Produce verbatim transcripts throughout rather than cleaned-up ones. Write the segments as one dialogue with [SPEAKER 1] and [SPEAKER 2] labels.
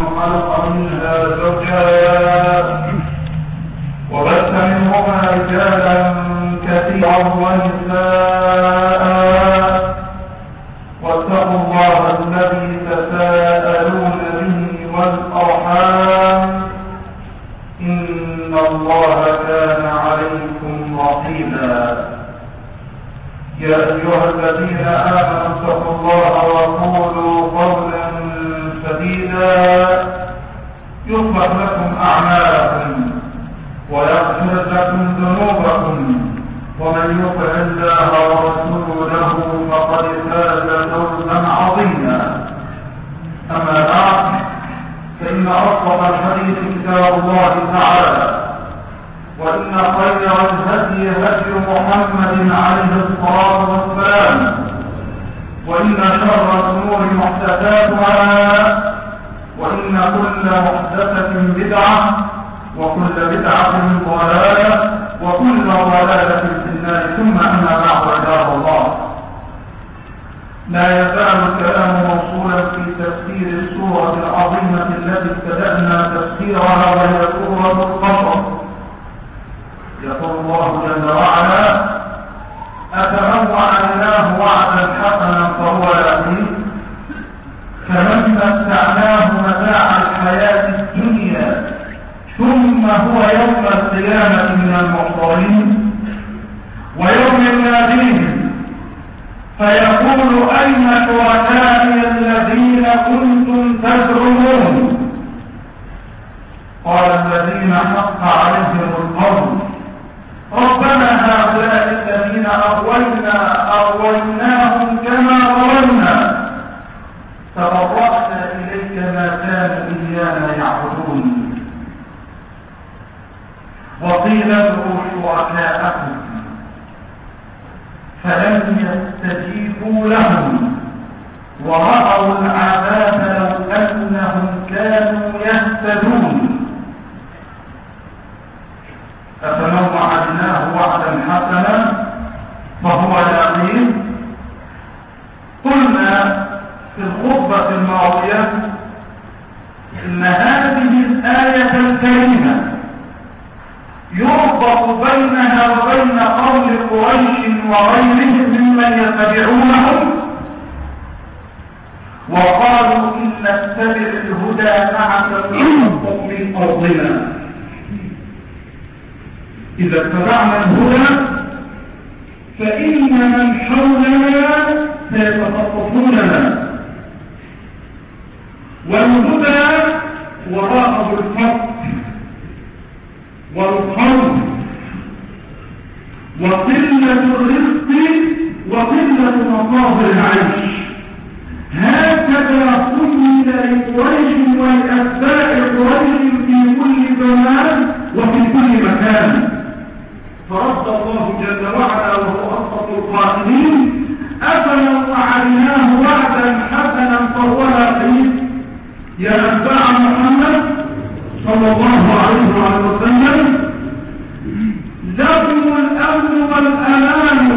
[SPEAKER 1] خلق منها زوجها وبث منهما رجالا كثيرا ونساء واتقوا الله الذي تساءلون به والأرحام إن الله كان عليكم رقيبا. يا أيها الذين آمنوا اتقوا الله وقولوا قولا سديدا يصلح لكم أعمالكم ويغفر لكم ذنوبكم ومن يطع الله ورسوله فقد فاز فوزا عظيما. أما بعد فإن أصدق الحديث كتاب الله تعالى وإن خير الهدي هدي محمد عليه الصلاة والسلام وإن شر الأمور محدثاتها وإن كل محدثة بدعة وكل بدعة ضلالة وكل ضلالة في النار. ثم أما بعد عباد الله، لا يزال الكلام موصولا في تفسير السورة العظيمة التي ابتدأنا تفسيرها وهي سورة القصص. يقول الله جل وعلا: أفمن وعدناه وعدا حسنا فهو يأتيه كمن متعناه متاع الحياة الدنيا ثم هو يوم القيامة من المحضرين ويوم يناديهم فيقول أين شركائي الذين كنتم تزعمون قال الذين حق عليهم القول ربنا هؤلاء الذين أغوينا أغويناهم كما غوينا تبرأنا إليك ما كانوا إيانا يعبدون وقيل ادعوا شركاءكم فلم يستجيبوا لهم ورأوا العذاب لو أنهم كانوا يهتدون. أفمن وعدناه وعدا حسنا فهو يقين. قلنا في الخطبة الماضية إن هذه الآية الكريمة يربط بينها وبين قول قريش وغيرهم ممن يتبعونهم وقالوا إن نتبع الهدى معك نخطف من أرضنا. إذا اتبعنا الهدى فإن من حولنا سيتخطفوننا، والهدى وراءه الفقر والخوف وقلة الرزق وقلة مصادر العيش. هكذا قيل لقريش ولأتباع قريش في كل زمان وفي كل مكان. فرد الله جل وعلا وهو أصدق القائلين: أفمن وعدناه وعدا حسنا فهو يقين. يا أتباع محمد صلى الله عليه وسلم، لكم الأمن والأمان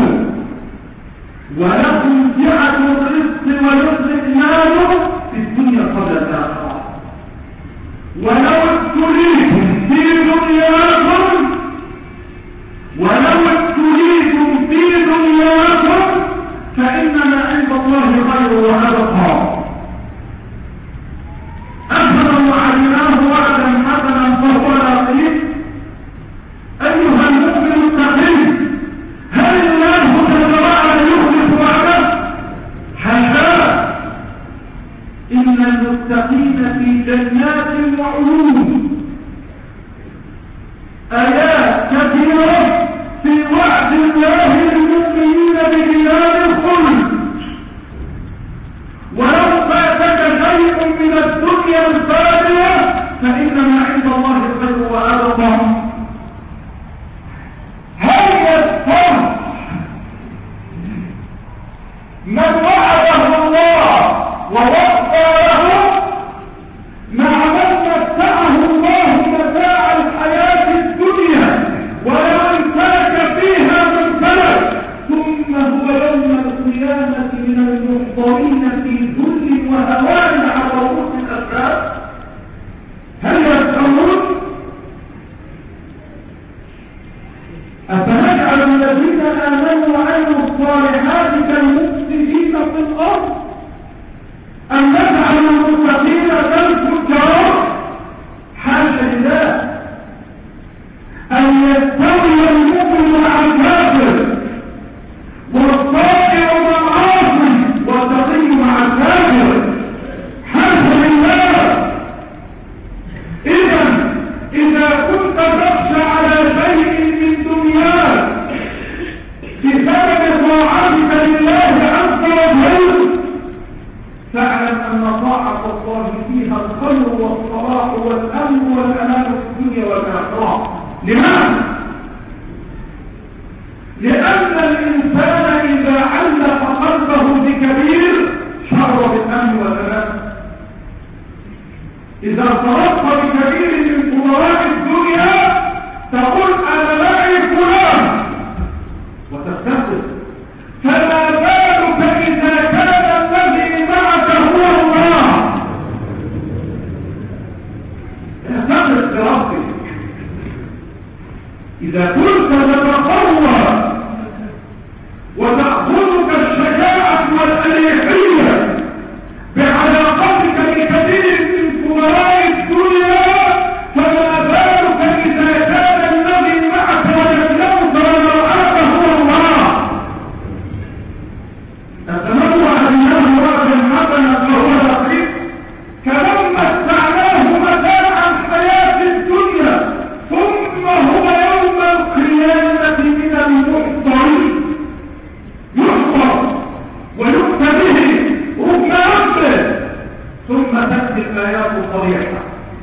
[SPEAKER 1] ولكم سعة الرزق والاستثنان في الدنيا قبل الآخرة. ولو ابتليتم في دنياكم ولو ابتليتم في دنياكم فإنما عند الله خير وأبقى. أفمن وعدناه وعدا حسنا فهو يقين. أيها المؤمن التقي، هل الله جل وعلا يخلف وعده؟ حاشا، إن المتقين في جنات وعيون. آيات كثيرة في وعد الله للمؤمنين بجنان الخلد. ولو فاتك شيء من الدنيا الفانية فإنما عند الله خير وأبقى. هل يستر من وعده الله ووفى له مع من متعه الله متاع الحياة الدنيا ولو امتلك فيها من فلك ثم هو يوم القيامة من المحضرين في ذل وهوان على رؤوس الأسباب؟ إذا ارتبطت بكبير من كبراء الدنيا تقول أنا معي فلان وتستخدم، فما بالك إذا كان الذي معك هو الله؟ استخدم بربك. إذا كنت تتقوى وتأخذك الشجاعة والأريحية بعلاقتك بكثير من كبراء الدنيا، فما بالك إذا كان الذي معك ويملأك ويرعاك هو الله؟ تتنوع أنه راجل حسنا فهو لطيف كمن متعناه متاع الحياة الدنيا ثم هو يوم القيامة من المحضرين، يحضر ويؤتى به ركن ربه، ثم تأتي الآيات الصريحة.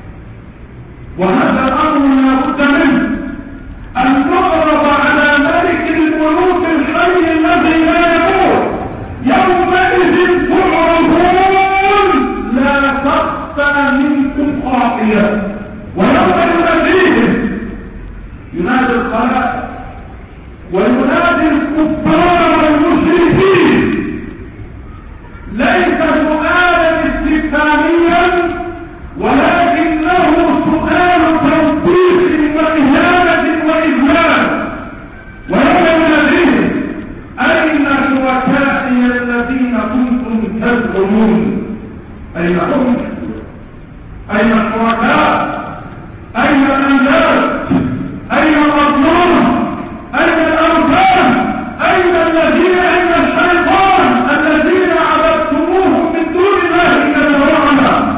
[SPEAKER 1] وهذا الأمر لا بد منه أن تعرض على ملك الملوك الحي الذي لا يموت. يومئذ تعرضون لا تخفى منكم خافية. ويوم يناديهم ينادي الخلائق وينادي الكفار والمشركين، ليس سؤالا استفهاميا ولكنه سؤال توبيخ وإهانة وإذلال. ويوم يناديهم أين شركائي الذين كنتم تزعمون؟ أين هم؟ أين الشركاء؟ أين الأنداد؟ أين الأصنام؟ أين الأوثان؟ أين الذين أين الشيطان الذين عبدتموهم من دون الله جل وعلا؟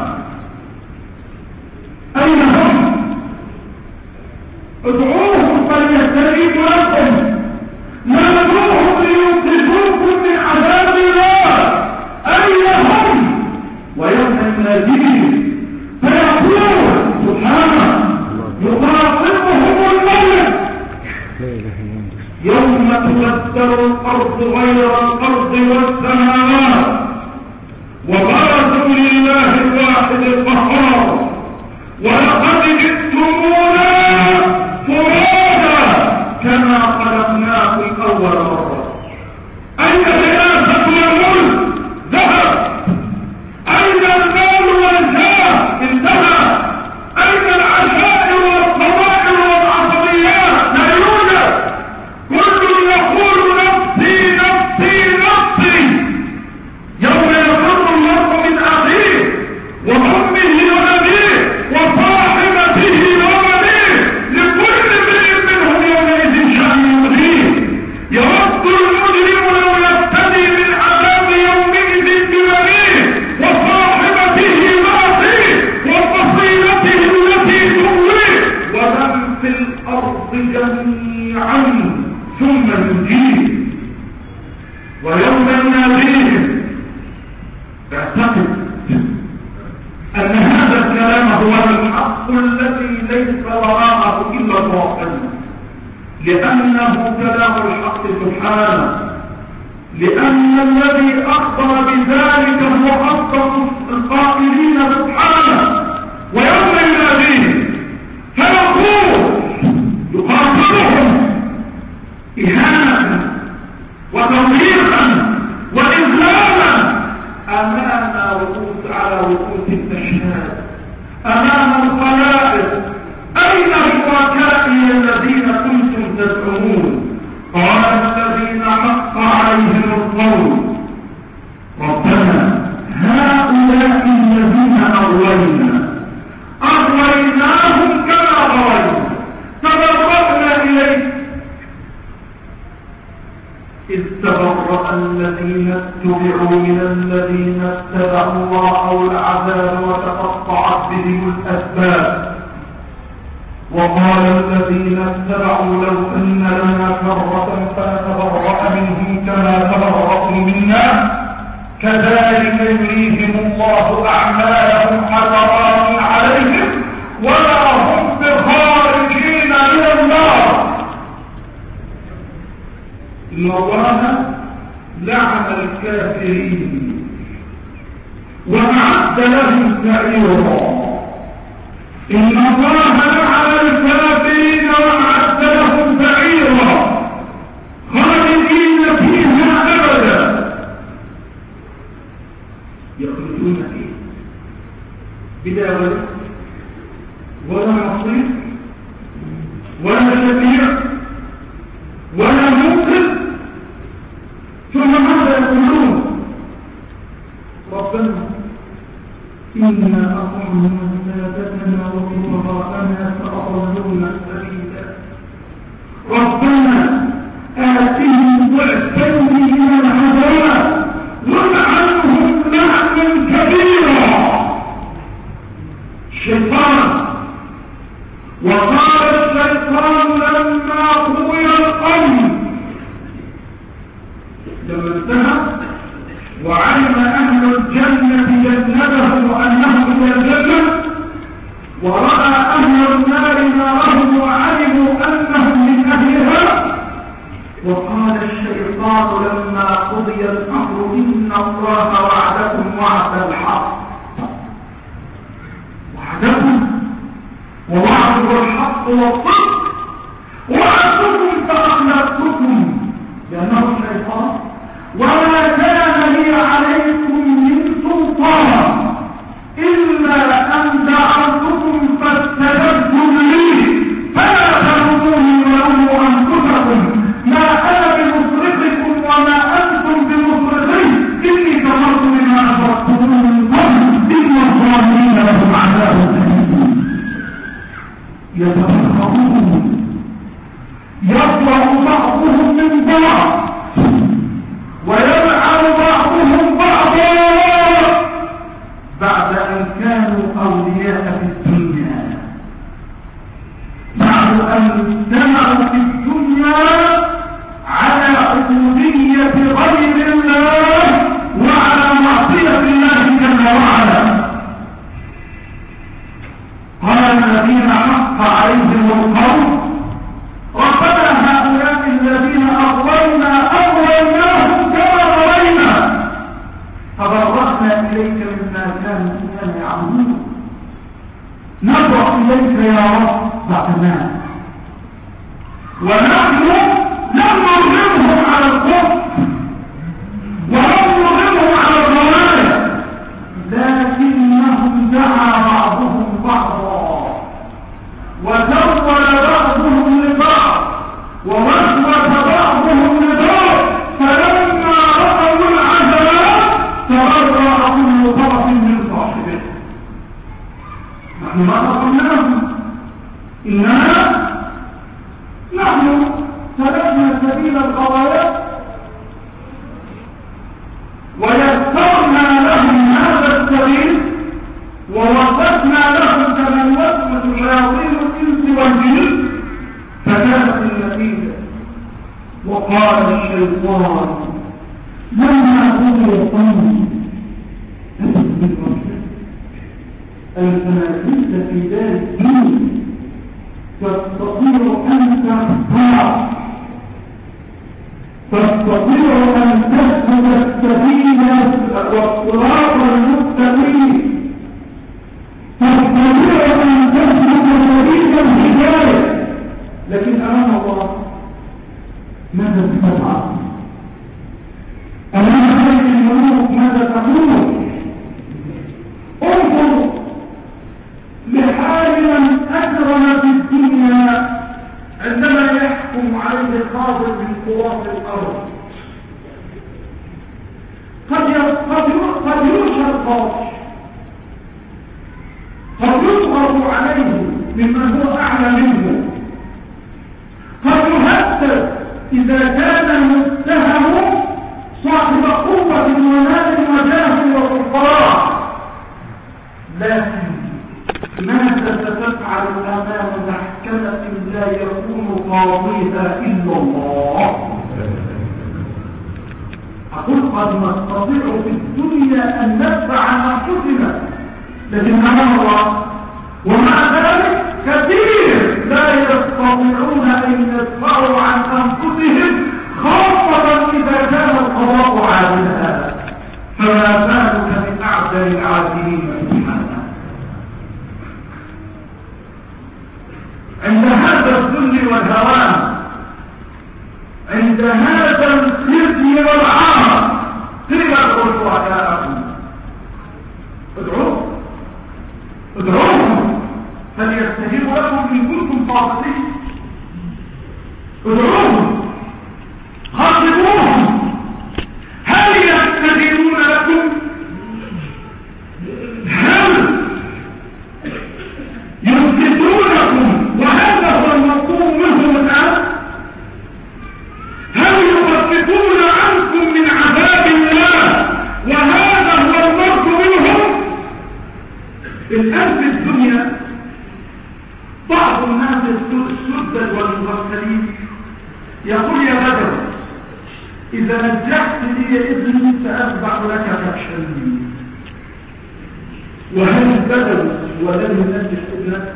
[SPEAKER 1] أين هم؟ ادعوهم فليستجيبوا لكم، نادوهم لينقذوكم من عذاب الله. أين هم؟ ويوم يناديهم فيقول سبحانه يخاطبهم الملك يوم تبدل الأرض غير الأرض والسماوات وبرزوا لله الواحد القهار ولقد جئتمونا فرادا كما خلقناكم أول مرة. أين الرئاسة والملك؟ ذهب. أين المال والجاه؟ انتهى. أين العشائر والقبائل والعصبيات؟ لا يوجد. كل يقول نفسي نفسي نفسي. يوم يفر المرء من أخيه وأمه وأبيه وصاحبته وبنيه لكل امرئ منهم يومئذ شأن يغنيه. يود المجرم لو يفتدي من عذاب يومئذ ببنيه وصاحبته وأخيه وفصيلته التي تؤويه ومن في الأرض جميعا ثم ينجيه. ويوم يناديهم اعتقد أن هذا الكلام هو الحق الذي ليس وراءه إلا الباطل، لأنه كلام الحق سبحانه، لأن الذي أخبر بذلك هو أصدق القائلين سبحانه. ويوم يناديهم فيقول يقاتلهم إهانة وتوبيخا وإذلالا أمام رؤوس على رؤوس التشهاد أمام الخلائق. أين شركائي الذين كنتم تزعمون؟ قال الذين حق عليهم القول ربنا هؤلاء الذين أغوينا أغويناهم كما غوينا تبرأنا إليك إذ تبرأ الذين اتبعوا من الذين اتبعوا ورأوا العذاب وتقطعت بهم الأسباب. وقال الذين اتبعوا لو أن لنا كرة فنتبرأ منهم كما تبرأوا منا كذلك يريهم الله أعمالهم حسرات عليهم ولا هم بخارجين من النار. إن الله لعن الكافرين وأعد لهم سعيرا بداية ولا نصير ولا شفيع ولا منقذ. ثم ماذا يقولون؟ ربنا إنا أطعنا سادتنا وكبراءنا فأضلونا السبيلا. ربنا آتهم ضعفين من العذاب والعنهم لعنا كبيرا. الشيطان وقال الشيطان لما قضي الأمر لما انتهى وعلم أهل الجنة جنتهم وأنهم إلى الجنة ورأى أهل النار نارهم وعلموا أنهم من أهلها. وقال الشيطان لما قضي الأمر إن الله وعدكم وعد الحق. وعدكم ووعده الحق والصدق وعدتكم فأخلفتكم لأنه الشيطان وما كان لي عليكم من سلطان إلا أن دعوتكم فاستجبتم لي فلا تلوموني ولوموا أنفسكم ما أنا بمصرخكم وما أنتم بمصرخي إني كفرت بما أشركتمون من قبل إن الظالمين لهم عذاب أليم. يتفرقون يطلع بعضهم من بعض ويلعن بعضهم بعضا بعد أن كانوا أولياء في الدنيا، بعد أن اجتمعوا في الدنيا على عبودية غير الله وعلى معصية الله جل وعلا. قال الذين حق عليهم القول ربنا هؤلاء الذين أغوينا أغويناهم كما غوينا فبرأنا إليك مما كانوا يعملون. نبرأ إليك يا رب بعدنا ونحن لم نرغمهم على الكفر ولم نرغمهم على الضلال لكنهم دعا بعضهم بعضا وزول بعضهم لبعض ووسوس بعضهم لبعض فلما رأوا العذاب تبرأ كل طرف من صاحبه. نحن ما قلناهم إننا نحن سلكنا سبيل الغوايات ويسرنا لهم هذا السبيل ووصفنا لهم كما وصفت شياطين الإنس والجن فكانت النتيجة. وقال الشيطان لما قضي الأمر أنت ما كنت في دار الدين تستطيع أن تختار تستطيع أن تسلك السبيل والصراط المستقيم تستطيع أن تسلك سبيل الهداية لكن أمام الله ماذا تفعل؟ أمام هذه الملوك ماذا تقول؟ انظر لحال من أكرم في الدنيا عندما يحكم عليه خاطر من قوات الأرض قد قد ينشر القاضي قد يضغط عليه ممن هو أعلى منه قد يهدد إذا كان المتهم صاحب قوة ومال وجاه وسلطان. لكن ماذا ستفعل أمام محكمة لا يكون قاضيها إلا الله؟ أقول قد نستطيع في الدنيا أن ندفع عن أنفسنا لكن أمام الله ومع ذلك كثير لا يستطيعون أن يدفعوا عن أنفسهم خاصة إذا كان القضاء عادلا فما بالك من أعدل العادلين سبحانه. عند هذا الذل والهوان عند هذا الخزي والعار قيل ادعوا شهداءكم ادعوا ادعوهم فليستجيبوا لكم إن كنتم صادقين. ادعوهم خاطبوهم هل يستجيبون لكم؟ هل يثبتونكم وهذا هو المطلوب منهم الآن؟ هل يخففون عنكم من عذاب الله وهذا هو المرض منهم؟ الآن في الدنيا بعض الناس السدد والمغفلين يقول يا بدر إذا نجحت لي إذني سأتبع لك فأشهدني. وهل بدر ولم ينجح ابنك؟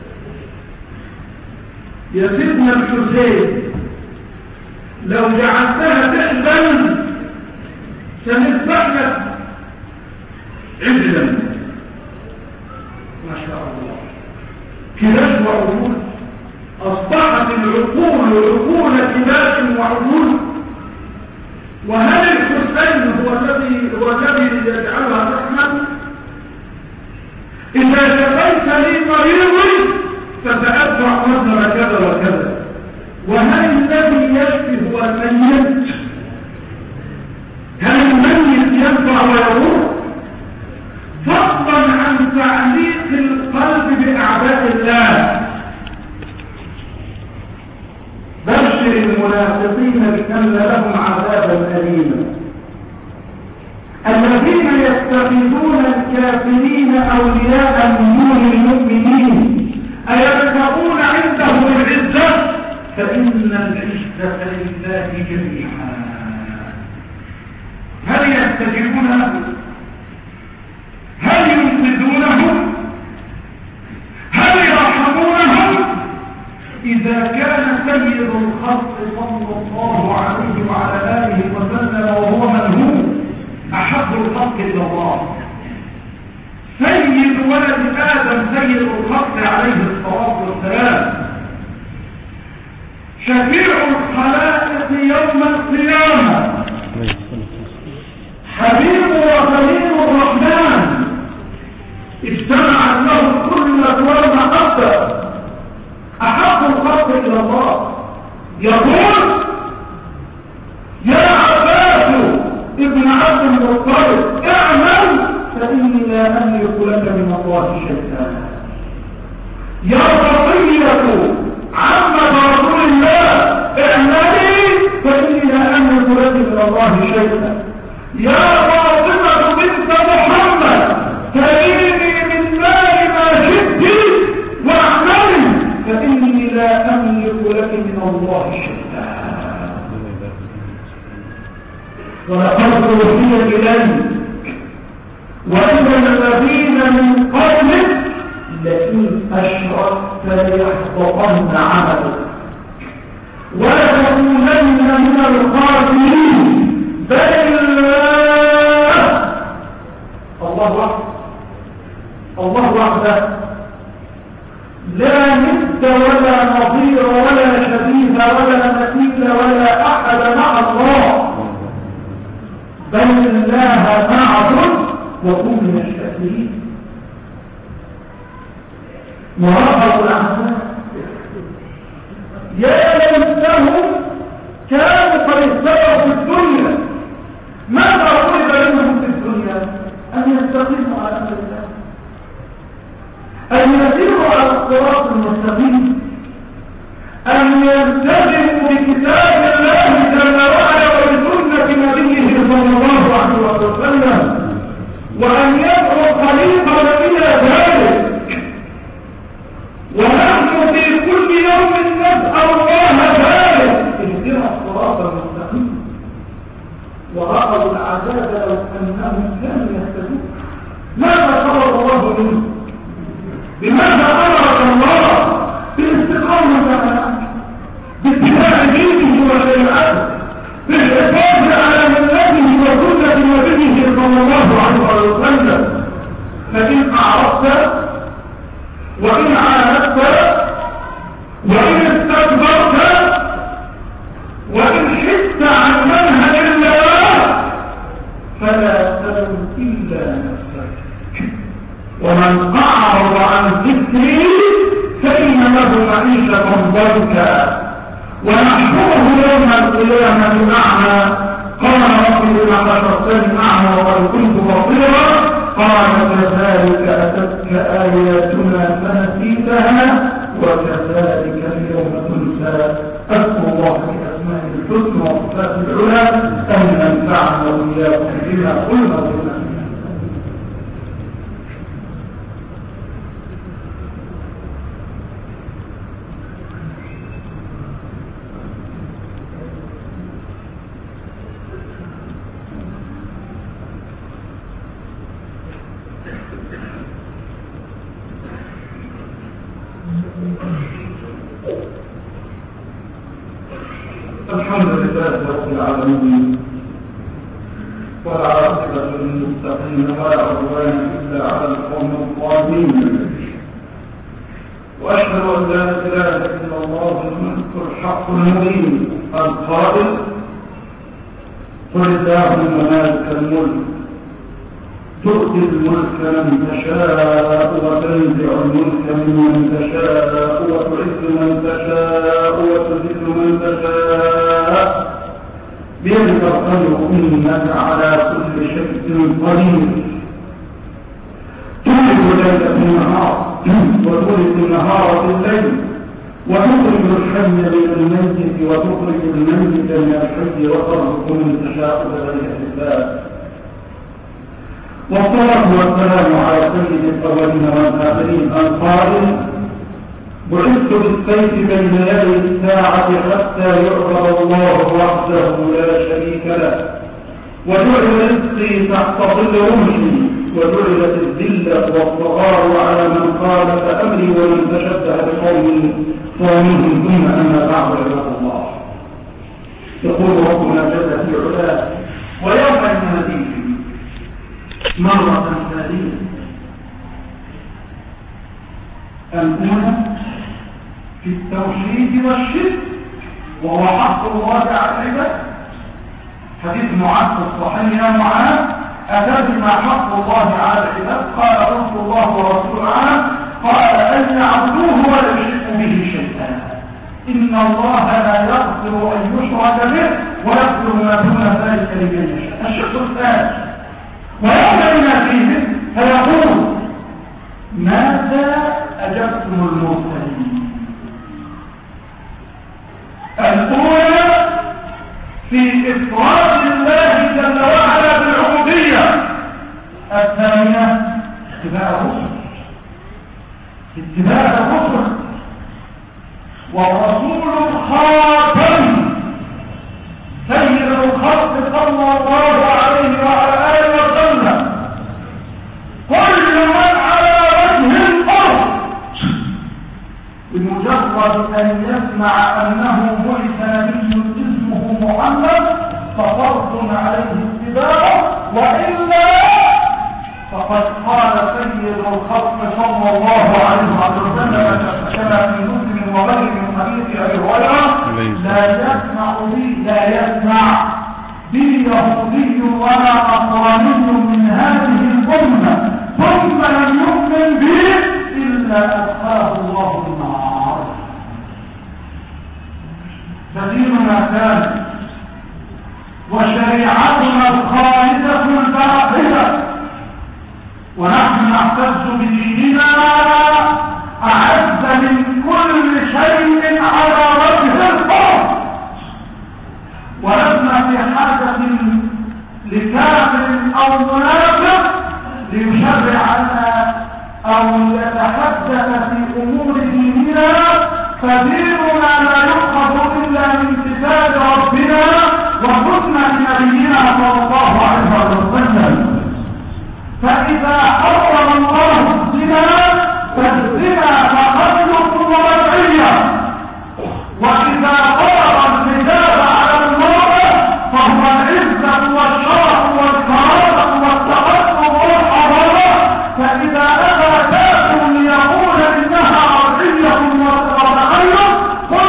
[SPEAKER 1] يا سيدنا الحسين لو جعلتها تحزن سنذبح لك عجلا. ما شاء الله كلاش وعقول أصبحت العقول عقول كلاش وعقول. وهل الحسين هو الذي هو الذي يجعلها رحمة؟ إذا شفيت لي مريضي فسأدفع مصدر كذا وكذا. وهل الذي يشفي هو الميت؟ هل الميت ينفع ويروح؟ فضلا عن تعليق القلب بأعداء الله. بشر المنافقين بأن لهم عذابا أليما الذين يتخذون الكافرين أولياء من دون المؤمنين أيبتغون عندهم العزة فإن العزة لله جميعا. هل يستجيبون له؟ هل ينقذونهم؟ هل يرحمونهم؟ إذا كان سيد الخلق صلى الله عليه وعلى آله وسلم وهو من هو أحب الخلق إلى الله سيد ولد آدم سيد الخلق عليه الصلاة والسلام شفيع الخلائق يوم القيامة حبيب وخليل الرحمن اجتمعت له كل أكوان حتى أحب الخلق إلى الله يقول يا عباس ابن عبد المطلب اعمل فإني لا أملك لك من الله شيئا. يا بقية عمة رسول الله اعملي فإني لا أملك لك من الله شيئا. يا فاطمة بنت محمد كريمي من مال ما شئت واعملي فإني لا أملك لك من الله شيئا. ولقد أوحي إليك وإلى الذين من قبلك لئن أشركت ليحبطن عملك ولتكونن من الخاسرين. بل الله الله وحده الله وحده لا ند ولا نظير ولا شبيه ولا مثيل ولا أحد مع الله. بل الله معبد وكن من الشاكرين. مراقب الأعمال يا ليتهم كانوا قد استووا في الدنيا. ماذا طلب منهم في الدنيا؟ أن يستقيموا على أمر الله أن يسيروا على الصراط المستقيم أن يلتزموا بكتاب الله جل وعلا وبسنة نبيه صلى الله عليه وسلم وأن يدعو خليفة إلى ذلك. ونحن في كل يوم نسأل الله ذلك اهدنا الصراط المستقيم. ورأوا العذاب لو أنهم كانوا يهتدون. ماذا قال الله منه؟ بماذا أمرك الله؟ بالاستقامة باتباع دينه وشريعته بالحفاظ على ملته وسنة نبيه صلى الله عليه وسلم. فإن أعرضت وإن عاندت وإن استكبرت وإن حدت عن منهج الله فلا تلم إلا نفسك. ومن أعرض بكى ونحشره يوم القيامة أعمى قال رب لما حشرتني أعمى وقد كنت بصيرا قال كذلك أتتك آياتنا فنسيتها وكذلك اليوم تنسى. أذكر الله بأسماء الحسنى وصفات العلى أن ننفعنا وإياكم بما قلنا وبما الحمد لله رب العالمين والعاقبة للمتقين ولا عدوان إلا على القوم الظالمين وأشهد أن لا إله إلا الله الملك الحق المبين القائل قل اللهم مالك الملك تؤتي الملك من تشاء وتنزع الملك ممن تشاء وتعز من تشاء وتذل من تشاء بيدك الخير انك على كل شيء قدير تولد الليل في النهار وتولد النهار في الليل وتخرج الحي من الميت وتخرج الميت من الحي وترزق من تشاء بغير حساب. والصلاة والسلام على سيد الأولين والآخرين القائل بعثت بالسيف بين يدي الساعة حتى يعبد الله وحده لا شريك له وجعل رزقي تحت ظل رمحي وجعلت الذلة والصغار على من خالف أمري ومن تشبه بقوم صامهم ثم أما بعد عباد الله. يقول ربنا جل في علاه ويوم يناديهم مرة ثانية الأولى في التوحيد والشرك وهو حق الله على العباد. حديث معاذ الصحيح يا معاذ أتدري ما حق الله على العباد؟ قال رسول الله ورسول عنه قال أن يعبدوه ولا يشركوا به شيئا إن الله لا يغفر أن يشرك به ويغفر ما دون ذلك لمن يشاء. الشرك الثاني ويوم فيه فيقول ماذا أجبتم المرسلين؟ الأولى في إفراد الله جل وعلا بالعبودية، الثانية اتباع الرسل اتباع الرسل والرسول الخاتم سيد الخلق صلى الله عليه وعلى آله وسلم كل من على وجه الأرض بمجرد أن يسمع أنه بعث نبي اسمه محمد ففرض عليه اتباعه وإلا فقد قال سيد الخلق صلى الله عليه وسلم كما في مسلم وغيره من حديث أبي هريرة لا يسمع بي لا يسمع بي يهودي ولا نصراني من هذه الأمة ثم لم يؤمن به إلا أدخله الله النار. فديننا ثالث وشريعتنا الخالدة الباقية ونحن نعتز بديننا أعز من كل شيء على وجه الأرض ولسنا في حاجة لكافر أو منافق ليشرع لنا أو يتحدث في أمور ديننا فديننا لا يؤخذ إلا من كتاب ربنا وسنة نبينا صلى الله عليه وسلم. فإذا حرم الله الزنا فالزنا تخلق ومدعية وإذا فرض الحجاب على المرأة فهو العزة والشرف والكرامة والتقدم والحضارة. فإذا أبى كافر ليقول إنها عرضية وتغير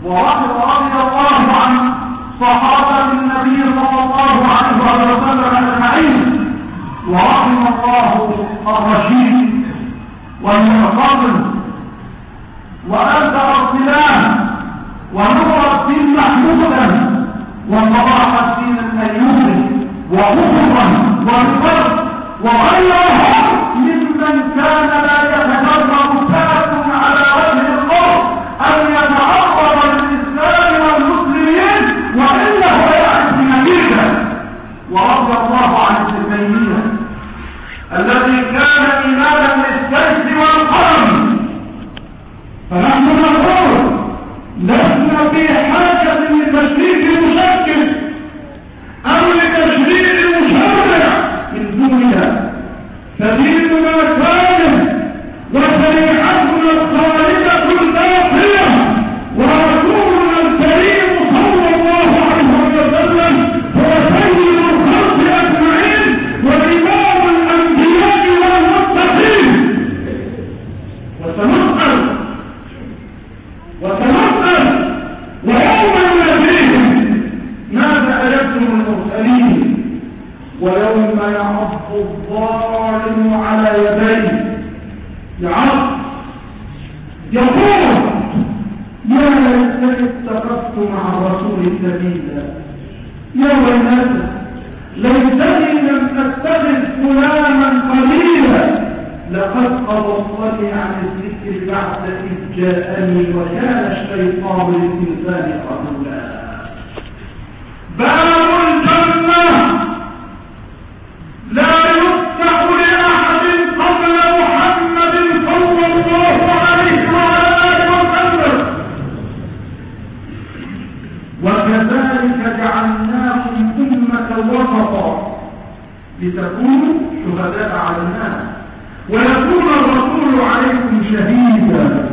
[SPEAKER 1] ورحم رضي الله عن صحابة النبي صلى الله عليه وسلم أجمعين، ورحم الله الرشيد والمعتصم وأنت أرسلان ونور الدين محمودا وصلاح الدين الأيوبي وغفرا والفرد وغيرهم ممن كان لا يتجرب سلف على وجه الأرض أن يتعرض للإسلام والمسلمين وإنه يعرف نتيجة. ورضي الله عن ابن تيمية الذي كان إماما للسيف والقلم. فنحن نقول لسنا في حاجة لتشريك المشكل أو لتشريع المشرع من دونها، فديننا كامل وشريعتنا الخالدة الباقية ورسولنا الكريم صلى الله عليه وسلم هو سيد الخلق أجمعين وإمام الأنبياء والمتقين. وسنسأل وسنسأل ويوم يناديهم ماذا أجبتم المرسلين، ويوم يعض الظالم على يديه يعض يقول يا ليتني اتخذت مع الرسول سبيلا، يا ويلتى ليتني لم اتخذ فلانا قليلا لقد أضلني عن الذكر بعد إذ جاءني وكان الشيطان للإنسان خذولا. باب الجنة لا يفتح لأحد قبل محمد صلى الله عليه وآله وسلم، وكذلك جعلناكم أمة وسطا لتكونوا شهداء على الناس ويكون الرسول عليكم شهيدا.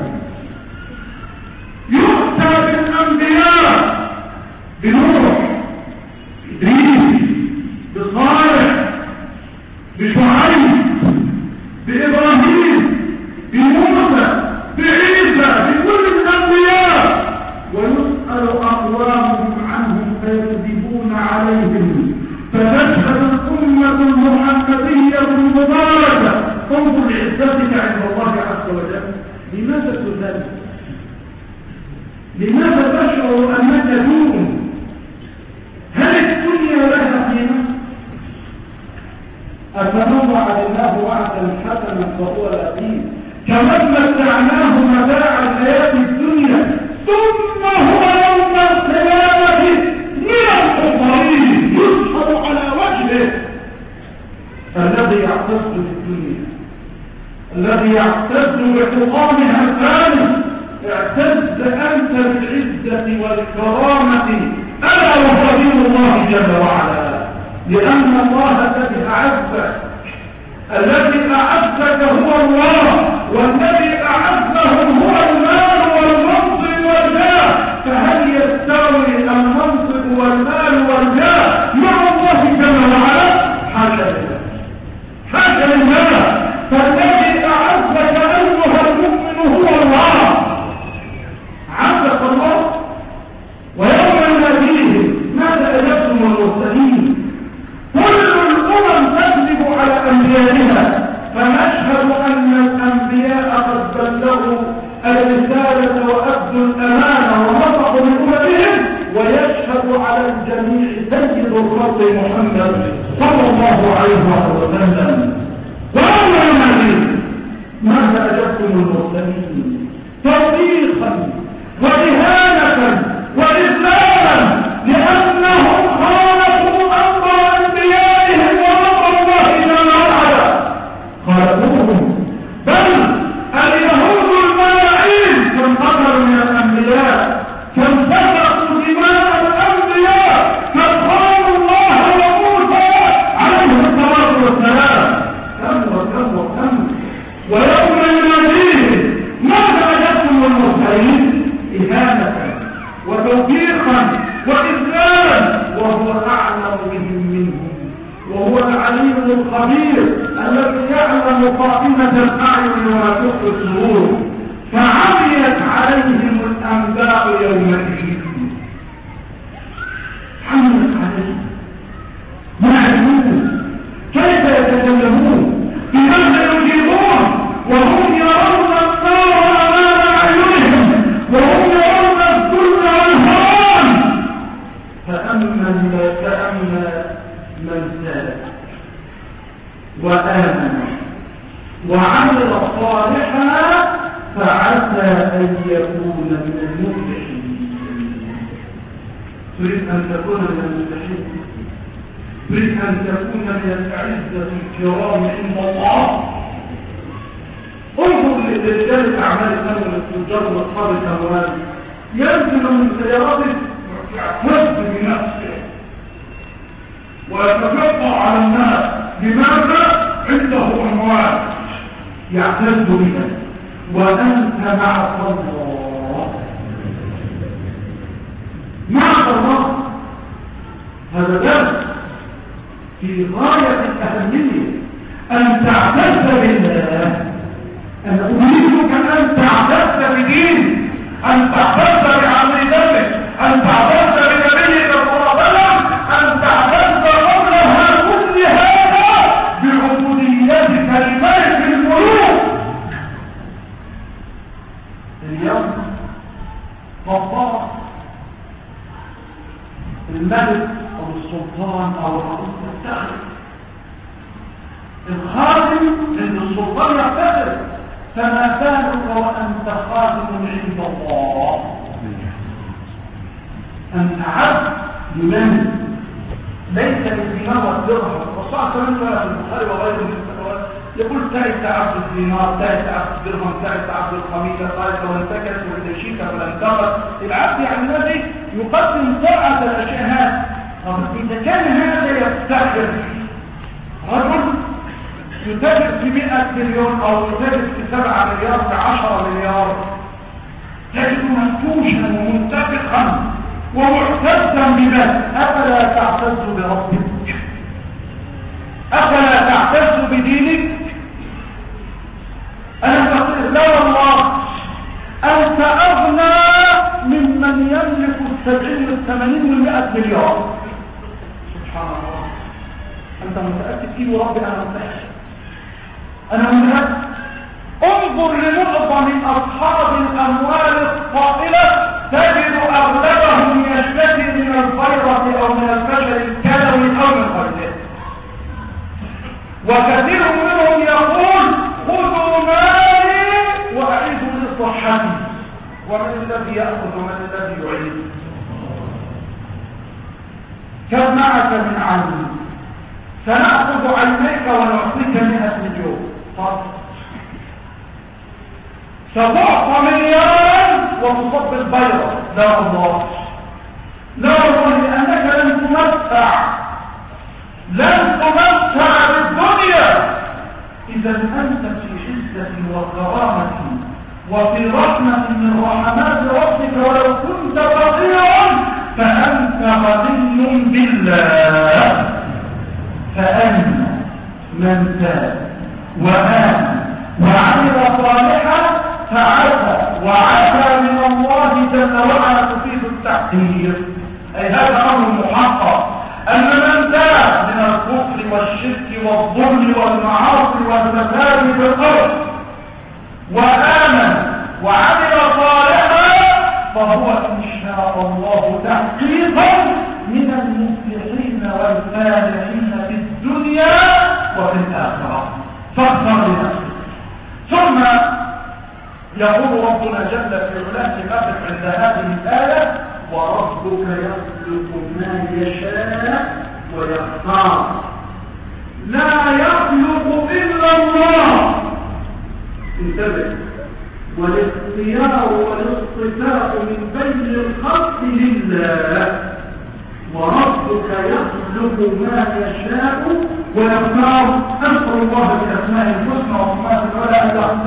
[SPEAKER 1] يؤتى بالأنبياء بنوح، إدريس، بصالح، بشعيب، بإبراهيم، بموسى، بعيسى، بكل الأنبياء، ويسأل أقوامهم عنهم فيكذبون عليهم، فتشهد الأمة المحمدية المباركة انظر لعزتك عند الله عز وجل. لماذا تذل؟ لماذا تشعر أنك دون؟ هل الدنيا لها قيمة؟ أفمن وعدناه وعدا حسنا فهو لاقيه كمن متعناه متاع الحياة الدنيا ثم هو يوم القيامة من الحضرين يسحب على وجهه. الذي يعتز بالدنيا، الذي يعتز بحطامها الثاني، اعتز أنت بالعزة والكرامة ألا وهو دين الله جل وعلا، لأن الله الذي أعزك الذي أعزك هو الله، والذي أعزهم هو المال والمنصب والجاه، فهل يستوي المنصب والمال والجاه مع الله جل وعلا؟ حاشا لله، حاشا لله. فالذي أعزك أيها المؤمن هو الله، عزك الله. ويوم يناديهم ماذا أجبتم المرسلين؟ كل الأمم تكذب على أنبيائها، فنشهد أن الأنبياء قد بلغوا الرسالة وأدوا الأمانة ونصحوا لأمتهم، ويشهد على الجميع سيد الخلق محمد صلى الله عليه وسلم. ويوم يناديهم ماذا أجبتم المرسلين؟ توبيخا وإهانة وإذلالا لأنهم خالفوا أمر أنبيائهم وأمر الله جل وعلا، خالفوهم. بل اليهود الملاعين كم قتلوا من الأنبياء، كم سفكوا دماء الأنبياء، كم خانوا الله وموسى عليه الصلاة والسلام، كم وكم وكم. ويوم يناديهم ماذا أجبتم المرسلين؟ إهانة وتوبيخا وإذلالا، وهو أعلم بهم منهم، وهو العليم الخبير الذي يعلم خائنة الأعين وما تخفي الصدور. فعميت عليهم الأنباء السحاب يومئذ حملت عليه ما يعلمون كيف يتكلمون بماذا يجيبون وهم يرون النار امام اعينهم وهم يرون الذل والهوان. فاما فاما من تاب وامن وعمل صالحا فعسى ان يكون من المفلحين. تريد ان تكون من المفلحين؟ تريد ان تكون من الاعزه الكرام عند الله؟ انظر لرجال الاعمال الامم التجار واصحاب الاموال ينزل من سيارته يعتز بنفسه ويتفقع على الناس. لماذا؟ عنده اموال يعتز بها وانت مع الله مع الله. هذا درس في غايه الاهميه ان تعتز بالله. أنا أريدك أن تعتز بدينك، أن تعتز بعقيدتك، أن تعتز بنبيك صلى الله عليه وسلم، أن تعتز قبلها كل هذا بعبوديتك لملك الملوك. اليوم فطار الملك أو السلطان أو الرئيس يفتخر، الخادم عند السلطان يفتخر، فما بالك وأنت خادم عند الله؟ أنت عبد لمن؟ ليس للدينار والدرهم. والصلاة كمان في البخاري وغيره من الفتاوى يقول تعس عبد الدينار، تعس عبد الدرهم، تعس عبد الخميسة، قالت وانتكت وإذا شئت فلانتقت. العبد يعني الذي يقدم طاعة الأشياء هذه. إذا كان هذا يفتخر رجل يتاجر في مئة مليون او يتاجر في سبعة مليار في عشرة مليار، تجد منتوشا ومنتفقا ومعتزا بذلك، افلا تعتز بربك؟ افلا تعتز بدينك؟ انا تقول لا والله انت اغنى ممن يملك السبعين والثمانين والمئة مليار. سبحان الله. انت متأكد كيف ربي؟ انا متأكد أنا متأكد. انظر لمعظم أصحاب الأموال الطائلة تجد أغلبهم يشتكي من الفيروس أو من الفشل الكلوي أو من غيره، وكثير منهم يقول خذوا مالي وأعيدوا لصحتي. ومن الذي يأخذ ومن الذي يعيد؟ كم معك من عين؟ سنأخذ عينيك ونعطيك مئة مليون فقط. ستعطى مليارا وتصب البيضة. لا والله، لا والله، لأنك لن تمتع لن تمتع بالدنيا. إذا أنت في عزة وكرامة وفي رحمة من رحمات ربك، ولو كنت فقيرا فأنت غني بالله. فأما من تاب وآمن وعمل صالحا فعسى وعسى من الله جل وعلا تفيد التحقيق. أي هذا أمر محقق أن من تاب من الكفر والشرك والظلم والمعاصي والفساد في الأرض وآمن وعمل صالحا فهو إن شاء الله تحقيقا من المفلحين والفالحين في الدنيا وفي الآخرة. فاختر لنفسك. ثم يقول ربنا جل في علاه قبل عند هذه الآية وربك يخلق ما يشاء ويختار. لا يخلق إلا الله. انتبه، والاختيار والاصطفاء من بين الخلق لله. وربك يخلق ما يشاء ويختار. أسأل الله بأسماء الحسنى وصفات العلى أن